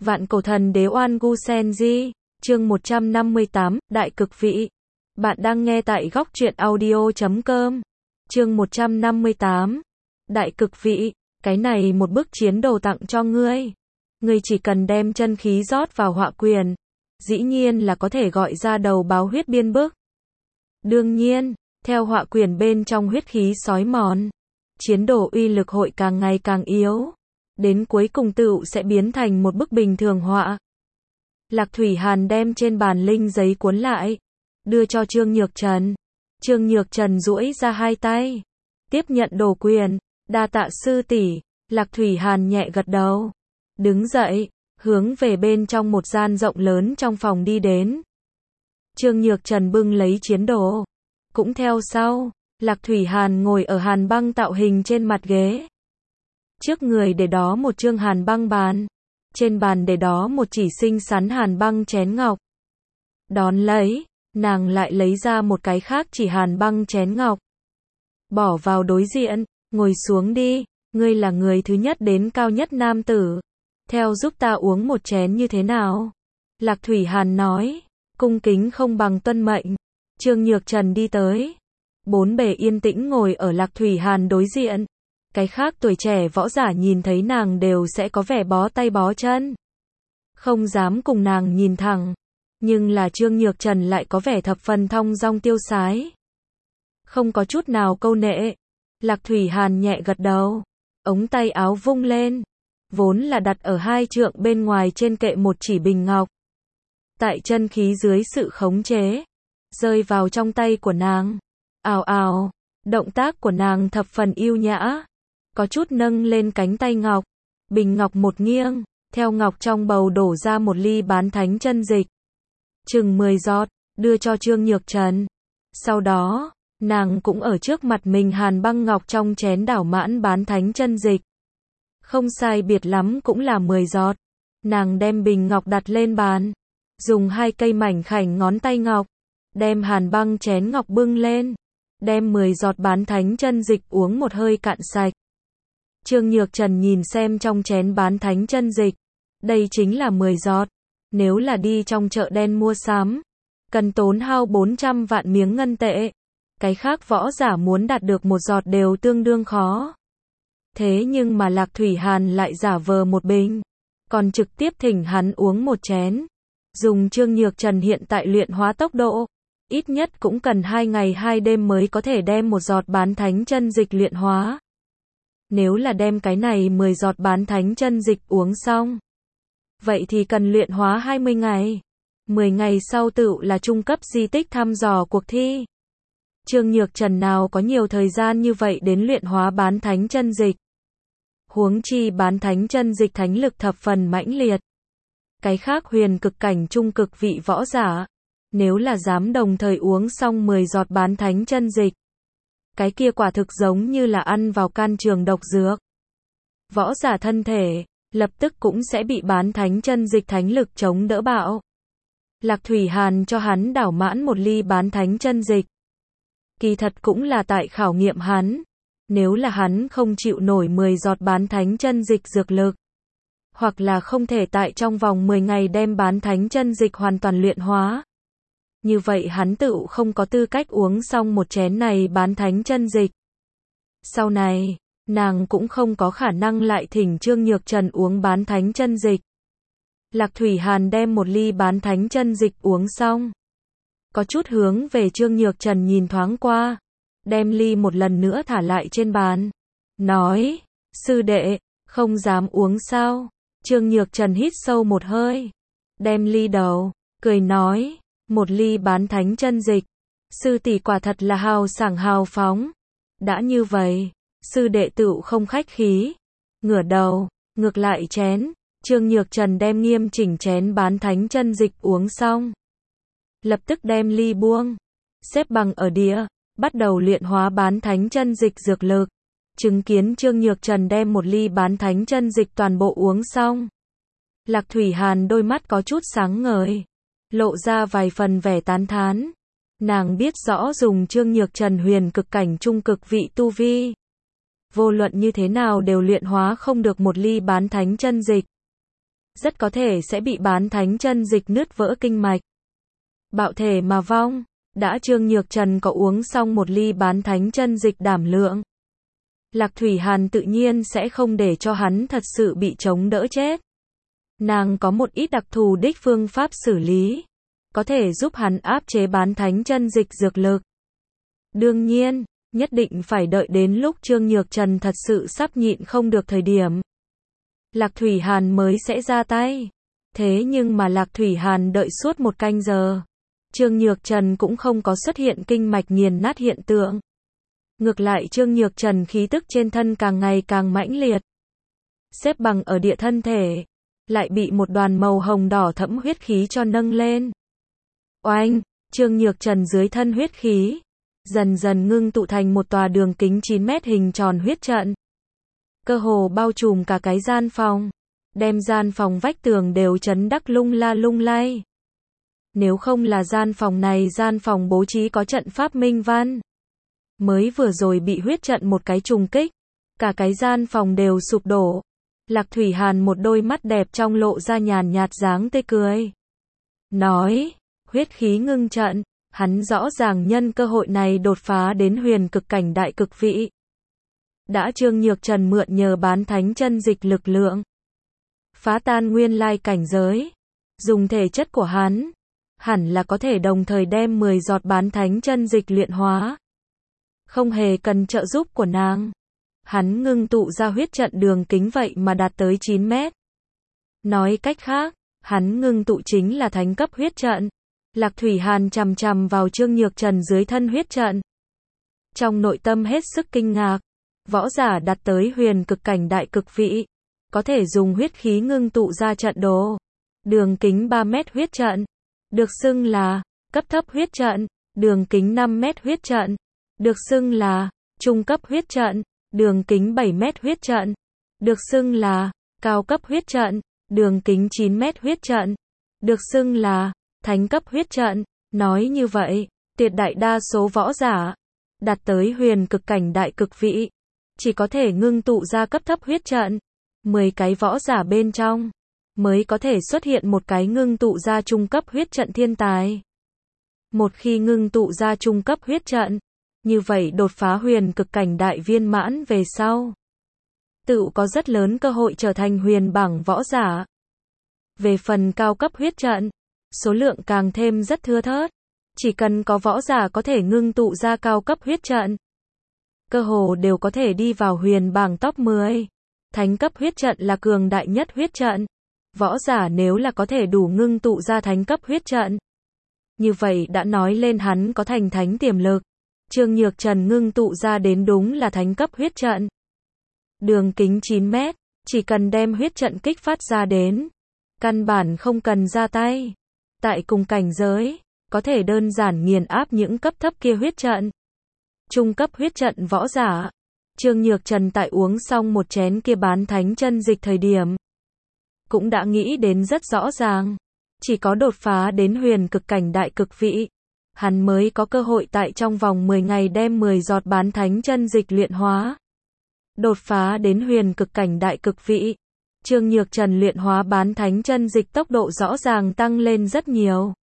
Vạn cổ thần đế Oan Gu Senji, chương 158, Đại cực vị. Bạn đang nghe tại góc truyện audio.com. Chương 158, Đại cực vị. Cái này một bức chiến đồ tặng cho ngươi. Ngươi chỉ cần đem chân khí rót vào họa quyền, dĩ nhiên là có thể gọi ra đầu báo huyết biên bức. Đương nhiên, theo họa quyền bên trong huyết khí xói mòn, chiến đồ uy lực hội càng ngày càng yếu, đến cuối cùng tựu sẽ biến thành một bức bình thường họa. Lạc Thủy Hàn đem trên bàn linh giấy cuốn lại, đưa cho Trương Nhược Trần. Trương Nhược Trần duỗi ra hai tay, tiếp nhận đồ quyền, đa tạ sư tỷ. Lạc Thủy Hàn nhẹ gật đầu, đứng dậy, hướng về bên trong một gian rộng lớn trong phòng đi đến. Trương Nhược Trần bưng lấy chiến đồ, cũng theo sau. Lạc Thủy Hàn ngồi ở hàn băng tạo hình trên mặt ghế. Trước người để đó một chương hàn băng bàn, trên bàn để đó một chỉ xinh xắn hàn băng chén ngọc. Đón lấy, nàng lại lấy ra một cái khác chỉ hàn băng chén ngọc, bỏ vào đối diện, ngồi xuống đi, ngươi là người thứ nhất đến cao nhất nam tử, theo giúp ta uống một chén như thế nào? Lạc Thủy Hàn nói, cung kính không bằng tuân mệnh. Trương Nhược Trần đi tới, bốn bề yên tĩnh ngồi ở Lạc Thủy Hàn đối diện. Cái khác tuổi trẻ võ giả nhìn thấy nàng đều sẽ có vẻ bó tay bó chân, không dám cùng nàng nhìn thẳng. Nhưng là Trương Nhược Trần lại có vẻ thập phần thong dong tiêu sái, không có chút nào câu nệ. Lạc Thủy Hàn nhẹ gật đầu, ống tay áo vung lên, vốn là đặt ở 2 trượng bên ngoài trên kệ một chỉ bình ngọc, tại chân khí dưới sự khống chế, rơi vào trong tay của nàng. Ào ào, động tác của nàng thập phần yêu nhã, có chút nâng lên cánh tay ngọc, bình ngọc một nghiêng, theo ngọc trong bầu đổ ra một ly bán thánh chân dịch, chừng 10 giọt, đưa cho Trương Nhược Trần. Sau đó, nàng cũng ở trước mặt mình hàn băng ngọc trong chén đảo mãn bán thánh chân dịch. Không sai biệt lắm cũng là 10 giọt. Nàng đem bình ngọc đặt lên bàn, dùng 2 cây mảnh khảnh ngón tay ngọc, đem hàn băng chén ngọc bưng lên, đem 10 giọt bán thánh chân dịch uống một hơi cạn sạch. Trương Nhược Trần nhìn xem trong chén bán thánh chân dịch, đây chính là 10 giọt. Nếu là đi trong chợ đen mua sắm, cần tốn hao 400 vạn miếng ngân tệ. Cái khác võ giả muốn đạt được 1 giọt đều tương đương khó. Thế nhưng mà Lạc Thủy Hàn lại giả vờ một bình, còn trực tiếp thỉnh hắn uống một chén. Dùng Trương Nhược Trần hiện tại luyện hóa tốc độ, ít nhất cũng cần 2 ngày 2 đêm mới có thể đem 1 giọt bán thánh chân dịch luyện hóa. Nếu là đem cái này 10 giọt bán thánh chân dịch uống xong, vậy thì cần luyện hóa 20 ngày. 10 ngày sau tựu là trung cấp di tích thăm dò cuộc thi. Trương Nhược Trần nào có nhiều thời gian như vậy đến luyện hóa bán thánh chân dịch. Huống chi bán thánh chân dịch thánh lực thập phần mãnh liệt. Cái khác huyền cực cảnh trung cực vị võ giả, nếu là dám đồng thời uống xong 10 giọt bán thánh chân dịch, cái kia quả thực giống như là ăn vào can trường độc dược. Võ giả thân thể, lập tức cũng sẽ bị bán thánh chân dịch thánh lực chống đỡ bạo. Lạc Thủy Hàn cho hắn đảo mãn một ly bán thánh chân dịch. Kỳ thật cũng là tại khảo nghiệm hắn. Nếu là hắn không chịu nổi 10 giọt bán thánh chân dịch dược lực, hoặc là không thể tại trong vòng 10 ngày đem bán thánh chân dịch hoàn toàn luyện hóa, như vậy hắn tựu không có tư cách uống xong một chén này bán thánh chân dịch. Sau này, nàng cũng không có khả năng lại thỉnh Trương Nhược Trần uống bán thánh chân dịch. Lạc Thủy Hàn đem một ly bán thánh chân dịch uống xong, có chút hướng về Trương Nhược Trần nhìn thoáng qua, đem ly một lần nữa thả lại trên bàn, nói, sư đệ, không dám uống sao? Trương Nhược Trần hít sâu một hơi, đem ly đầu, cười nói, một ly bán thánh chân dịch, sư tỷ quả thật là hào sảng hào phóng. Đã như vậy, sư đệ tựu không khách khí, ngửa đầu, ngược lại chén. Trương Nhược Trần đem nghiêm chỉnh chén bán thánh chân dịch uống xong, lập tức đem ly buông, xếp bằng ở địa, bắt đầu luyện hóa bán thánh chân dịch dược lực. Chứng kiến Trương Nhược Trần đem một ly bán thánh chân dịch toàn bộ uống xong, Lạc Thủy Hàn đôi mắt có chút sáng ngời, lộ ra vài phần vẻ tán thán. Nàng biết rõ dùng Trương Nhược Trần huyền cực cảnh trung cực vị tu vi, vô luận như thế nào đều luyện hóa không được một ly bán thánh chân dịch. rất có thể sẽ bị bán thánh chân dịch nứt vỡ kinh mạch. Bạo thể mà vong. Đã Trương Nhược Trần có uống xong một ly bán thánh chân dịch đảm lượng. Lạc Thủy Hàn tự nhiên sẽ không để cho hắn thật sự bị chống đỡ chết. Nàng có một ít đặc thù đích phương pháp xử lý, có thể giúp hắn áp chế bán thánh chân dịch dược lực. Đương nhiên, nhất định phải đợi đến lúc Trương Nhược Trần thật sự sắp nhịn không được thời điểm. Lạc Thủy Hàn mới sẽ ra tay. Thế nhưng mà Lạc Thủy Hàn đợi suốt 1 canh giờ. Trương Nhược Trần cũng không có xuất hiện kinh mạch nghiền nát hiện tượng. Ngược lại Trương Nhược Trần khí tức trên thân càng ngày càng mãnh liệt. Xếp bằng ở địa thân thể, lại bị một đoàn màu hồng đỏ thẫm huyết khí cho nâng lên. Oanh, Trương Nhược Trần dưới thân huyết khí, dần dần ngưng tụ thành một tòa đường kính 9 mét hình tròn huyết trận. Cơ hồ bao trùm cả cái gian phòng, đem gian phòng vách tường đều chấn đắc lung la lung lay. Nếu không là gian phòng bố trí có trận pháp minh văn, mới vừa rồi bị huyết trận một cái trùng kích, cả cái gian phòng đều sụp đổ. Lạc Thủy Hàn một đôi mắt đẹp trong lộ ra nhàn nhạt dáng tươi cười. Nói, huyết khí ngưng trận, hắn rõ ràng nhân cơ hội này đột phá đến huyền cực cảnh đại cực vị. Đã Trương Nhược Trần mượn nhờ bán thánh chân dịch lực lượng, phá tan nguyên lai cảnh giới, dùng thể chất của hắn, hẳn là có thể đồng thời đem 10 giọt bán thánh chân dịch luyện hóa. Không hề cần trợ giúp của nàng. Hắn ngưng tụ ra huyết trận đường kính vậy mà đạt tới 9 mét. Nói cách khác, hắn ngưng tụ chính là thánh cấp huyết trận. Lạc Thủy Hàn chằm chằm vào Trương Nhược Trần dưới thân huyết trận. Trong nội tâm hết sức kinh ngạc, võ giả đạt tới huyền cực cảnh đại cực vị, có thể dùng huyết khí ngưng tụ ra trận đồ. Đường kính 3 mét huyết trận, được xưng là cấp thấp huyết trận, đường kính 5 mét huyết trận, được xưng là trung cấp huyết trận, đường kính 7 mét huyết trận, được xưng là cao cấp huyết trận, đường kính 9 mét huyết trận, được xưng là thánh cấp huyết trận. Nói như vậy, tuyệt đại đa số võ giả đạt tới huyền cực cảnh đại cực vị, chỉ có thể ngưng tụ ra cấp thấp huyết trận. 10 cái võ giả bên trong mới có thể xuất hiện một cái ngưng tụ ra trung cấp huyết trận thiên tài. Một khi ngưng tụ ra trung cấp huyết trận, như vậy đột phá huyền cực cảnh đại viên mãn về sau, tự có rất lớn cơ hội trở thành huyền bảng võ giả. Về phần cao cấp huyết trận, số lượng càng thêm rất thưa thớt. Chỉ cần có võ giả có thể ngưng tụ ra cao cấp huyết trận, cơ hồ đều có thể đi vào huyền bảng top 10. Thánh cấp huyết trận là cường đại nhất huyết trận. Võ giả nếu là có thể đủ ngưng tụ ra thánh cấp huyết trận, như vậy đã nói lên hắn có thành thánh tiềm lực. Trương Nhược Trần ngưng tụ ra đến đúng là thánh cấp huyết trận. Đường kính 9 mét, chỉ cần đem huyết trận kích phát ra đến, căn bản không cần ra tay. Tại cùng cảnh giới, có thể đơn giản nghiền áp những cấp thấp kia huyết trận. Trung cấp huyết trận võ giả. Trương Nhược Trần tại uống xong một chén kia bán thánh chân dịch thời điểm, cũng đã nghĩ đến rất rõ ràng. Chỉ có đột phá đến huyền cực cảnh đại cực vị, hắn mới có cơ hội tại trong vòng 10 ngày đem 10 giọt bán thánh chân dịch luyện hóa. Đột phá đến huyền cực cảnh đại cực vị, Trương Nhược Trần luyện hóa bán thánh chân dịch tốc độ rõ ràng tăng lên rất nhiều.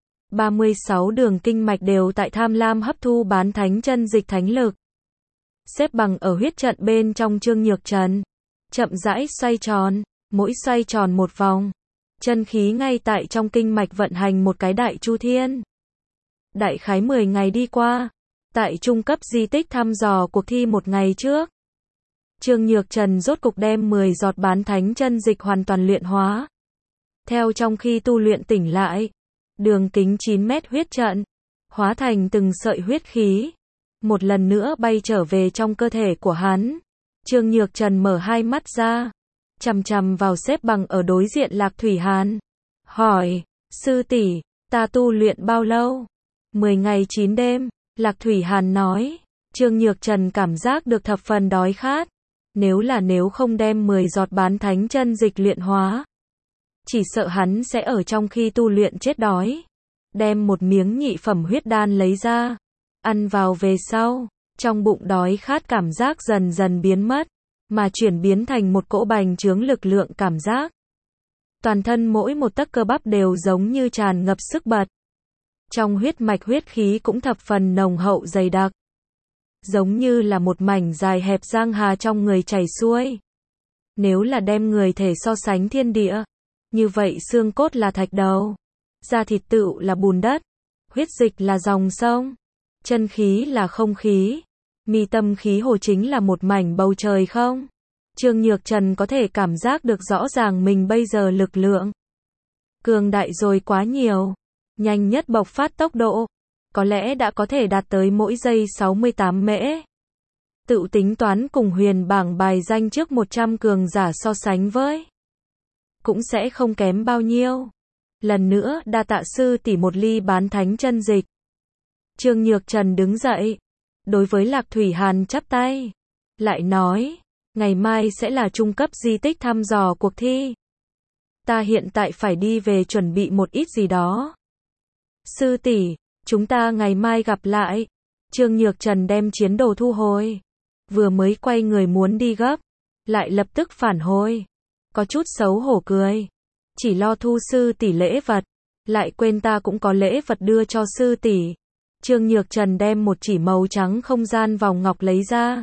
36 đường kinh mạch đều tại tham lam hấp thu bán thánh chân dịch thánh lực. Xếp bằng ở huyết trận bên trong Trương Nhược Trần, chậm rãi xoay tròn, mỗi xoay tròn một vòng, chân khí ngay tại trong kinh mạch vận hành một cái đại chu thiên. Đại khái 10 ngày đi qua, tại trung cấp di tích thăm dò cuộc thi một ngày trước, Trương Nhược Trần rốt cục đem 10 giọt bán thánh chân dịch hoàn toàn luyện hóa. Theo trong khi tu luyện tỉnh lại, đường kính 9 mét huyết trận, hóa thành từng sợi huyết khí, một lần nữa bay trở về trong cơ thể của hắn. Trương Nhược Trần mở hai mắt ra, chằm chằm vào xếp bằng ở đối diện Lạc Thủy Hàn. Hỏi, sư tỷ, ta tu luyện bao lâu? 10 ngày 9 đêm, Lạc Thủy Hàn nói. Trương Nhược Trần cảm giác được thập phần đói khát. Nếu không đem 10 giọt bán thánh chân dịch luyện hóa, chỉ sợ hắn sẽ ở trong khi tu luyện chết đói. Đem một miếng nhị phẩm huyết đan lấy ra, ăn vào về sau, trong bụng đói khát cảm giác dần dần biến mất, mà chuyển biến thành một cỗ bành trướng lực lượng cảm giác. Toàn thân mỗi một tấc cơ bắp đều giống như tràn ngập sức bật. Trong huyết mạch huyết khí cũng thập phần nồng hậu dày đặc. Giống như là một mảnh dài hẹp giang hà trong người chảy xuôi. Nếu là đem người thể so sánh thiên địa, như vậy xương cốt là thạch đầu, da thịt tựu là bùn đất, huyết dịch là dòng sông, chân khí là không khí, mi tâm khí hồ chính là một mảnh bầu trời không. Trương Nhược Trần có thể cảm giác được rõ ràng mình bây giờ lực lượng cường đại rồi quá nhiều, nhanh nhất bộc phát tốc độ, có lẽ đã có thể đạt tới mỗi giây 68 mễ. Tự tính toán cùng huyền bảng bài danh trước 100 cường giả so sánh với, cũng sẽ không kém bao nhiêu. Lần nữa đa tạ sư tỷ một ly bán thánh chân dịch. Trương Nhược Trần đứng dậy, đối với Lạc Thủy Hàn chắp tay, lại nói, ngày mai sẽ là trung cấp di tích thăm dò cuộc thi. Ta hiện tại phải đi về chuẩn bị một ít gì đó. Sư tỷ, chúng ta ngày mai gặp lại. Trương Nhược Trần đem chiến đồ thu hồi, vừa mới quay người muốn đi gấp, lại lập tức phản hồi, có chút xấu hổ cười, chỉ lo thu sư tỷ lễ vật, lại quên ta cũng có lễ vật đưa cho sư tỷ. Trương Nhược Trần đem một chỉ màu trắng không gian vòng ngọc lấy ra,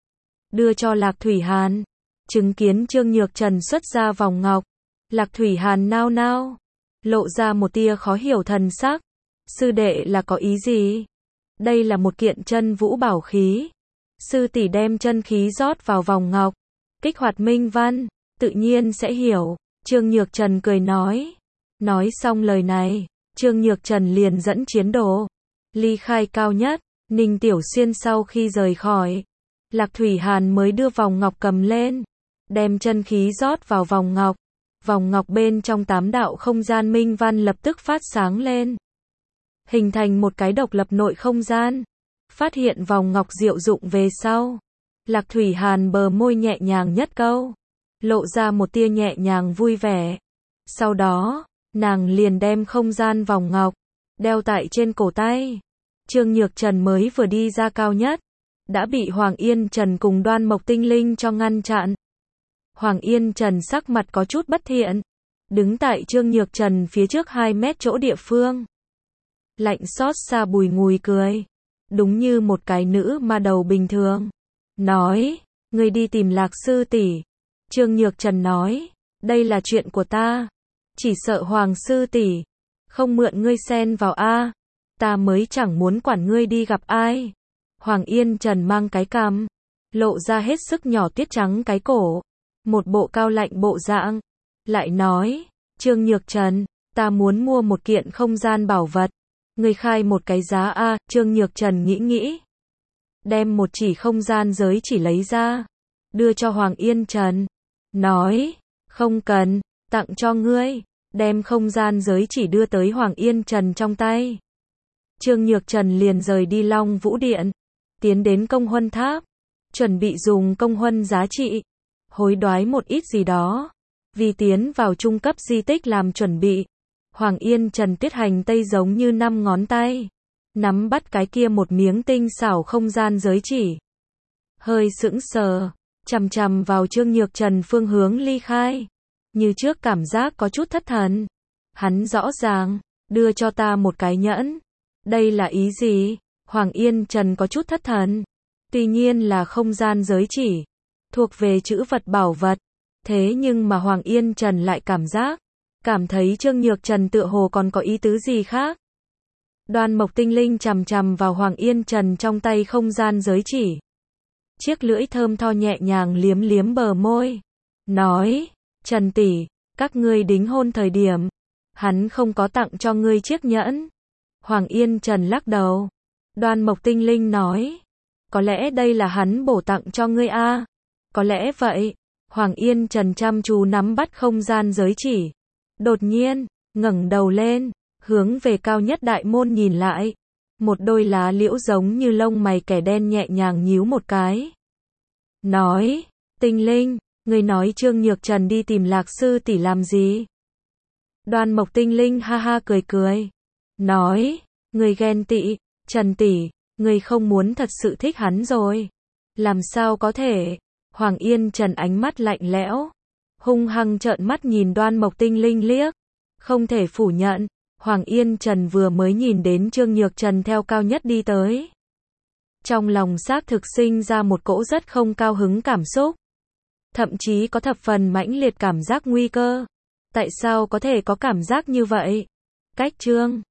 đưa cho Lạc Thủy Hàn. Chứng kiến Trương Nhược Trần xuất ra vòng ngọc, Lạc Thủy Hàn nao nao, lộ ra một tia khó hiểu thần sắc. Sư đệ là có ý gì? Đây là một kiện chân vũ bảo khí. Sư tỷ đem chân khí rót vào vòng ngọc, kích hoạt minh văn, tự nhiên sẽ hiểu. Trương Nhược Trần cười nói. Nói xong lời này, Trương Nhược Trần liền dẫn chiến đồ ly khai cao nhất. Ninh Tiểu Xuyên sau khi rời khỏi, Lạc Thủy Hàn mới đưa vòng ngọc cầm lên, đem chân khí rót vào vòng ngọc. Vòng ngọc bên trong 8 đạo không gian minh văn lập tức phát sáng lên, hình thành một cái độc lập nội không gian. Phát hiện vòng ngọc diệu dụng về sau, Lạc Thủy Hàn bờ môi nhẹ nhàng nhất câu, lộ ra một tia nhẹ nhàng vui vẻ. Sau đó, nàng liền đem không gian vòng ngọc đeo tại trên cổ tay. Trương Nhược Trần mới vừa đi ra cao nhất, đã bị Hoàng Yên Trần cùng Đoan Mộc Tinh Linh cho ngăn chặn. Hoàng Yên Trần sắc mặt có chút bất thiện, đứng tại Trương Nhược Trần phía trước 2 mét chỗ địa phương, lạnh xót xa bùi ngùi cười, đúng như một cái nữ ma đầu bình thường, nói, ngươi đi tìm Lạc sư tỷ. Trương Nhược Trần nói, đây là chuyện của ta, chỉ sợ Hoàng sư tỷ không mượn ngươi xen vào a, ta mới chẳng muốn quản ngươi đi gặp ai. Hoàng Yên Trần mang cái cằm, lộ ra hết sức nhỏ tiết trắng cái cổ, một bộ cao lạnh bộ dạng, lại nói, Trương Nhược Trần, ta muốn mua một kiện không gian bảo vật, ngươi khai một cái giá a. Trương Nhược Trần nghĩ, đem một chỉ không gian giới chỉ lấy ra, đưa cho Hoàng Yên Trần, nói, không cần, tặng cho ngươi, đem không gian giới chỉ đưa tới Hoàng Yên Trần trong tay. Trương Nhược Trần liền rời đi Long Vũ Điện, tiến đến Công Huân Tháp, chuẩn bị dùng công huân giá trị, hối đoái một ít gì đó, vì tiến vào trung cấp di tích làm chuẩn bị. Hoàng Yên Trần tiết hành tây giống như 5 ngón tay, nắm bắt cái kia một miếng tinh xảo không gian giới chỉ. Hơi sững sờ, chằm chằm vào Trương Nhược Trần phương hướng ly khai, như trước cảm giác có chút thất thần. Hắn rõ ràng, đưa cho ta một cái nhẫn. Đây là ý gì? Hoàng Yên Trần có chút thất thần. Tuy nhiên là không gian giới chỉ, thuộc về trữ vật bảo vật. Thế nhưng mà Hoàng Yên Trần lại cảm thấy Trương Nhược Trần tựa hồ còn có ý tứ gì khác. Đoan Mộc Tinh Linh chằm chằm vào Hoàng Yên Trần trong tay không gian giới chỉ. Chiếc lưỡi thơm tho nhẹ nhàng liếm liếm bờ môi, nói, Trần tỷ, các ngươi đính hôn thời điểm, hắn không có tặng cho ngươi chiếc nhẫn. Hoàng Yên Trần lắc đầu. Đoan Mộc Tinh Linh nói, có lẽ đây là hắn bổ tặng cho ngươi a. Có lẽ vậy. Hoàng Yên Trần chăm chú nắm bắt không gian giới chỉ, đột nhiên ngẩng đầu lên, hướng về cao nhất đại môn nhìn lại. Một đôi lá liễu giống như lông mày kẻ đen nhẹ nhàng nhíu một cái, nói, Tinh Linh, ngươi nói Trương Nhược Trần đi tìm Lạc sư tỷ làm gì? Đoan Mộc Tinh Linh ha ha cười, nói, ngươi ghen tị, Trần tỷ, ngươi không muốn thật sự thích hắn rồi. Làm sao có thể? Hoàng Yên Trần ánh mắt lạnh lẽo, hung hăng trợn mắt nhìn Đoan Mộc Tinh Linh liếc. Không thể phủ nhận, Hoàng Yên Trần vừa mới nhìn đến Trương Nhược Trần theo Cao Nhất đi tới. Trong lòng xác thực sinh ra một cỗ rất không cao hứng cảm xúc. Thậm chí có thập phần mãnh liệt cảm giác nguy cơ. Tại sao có thể có cảm giác như vậy? Cách Trương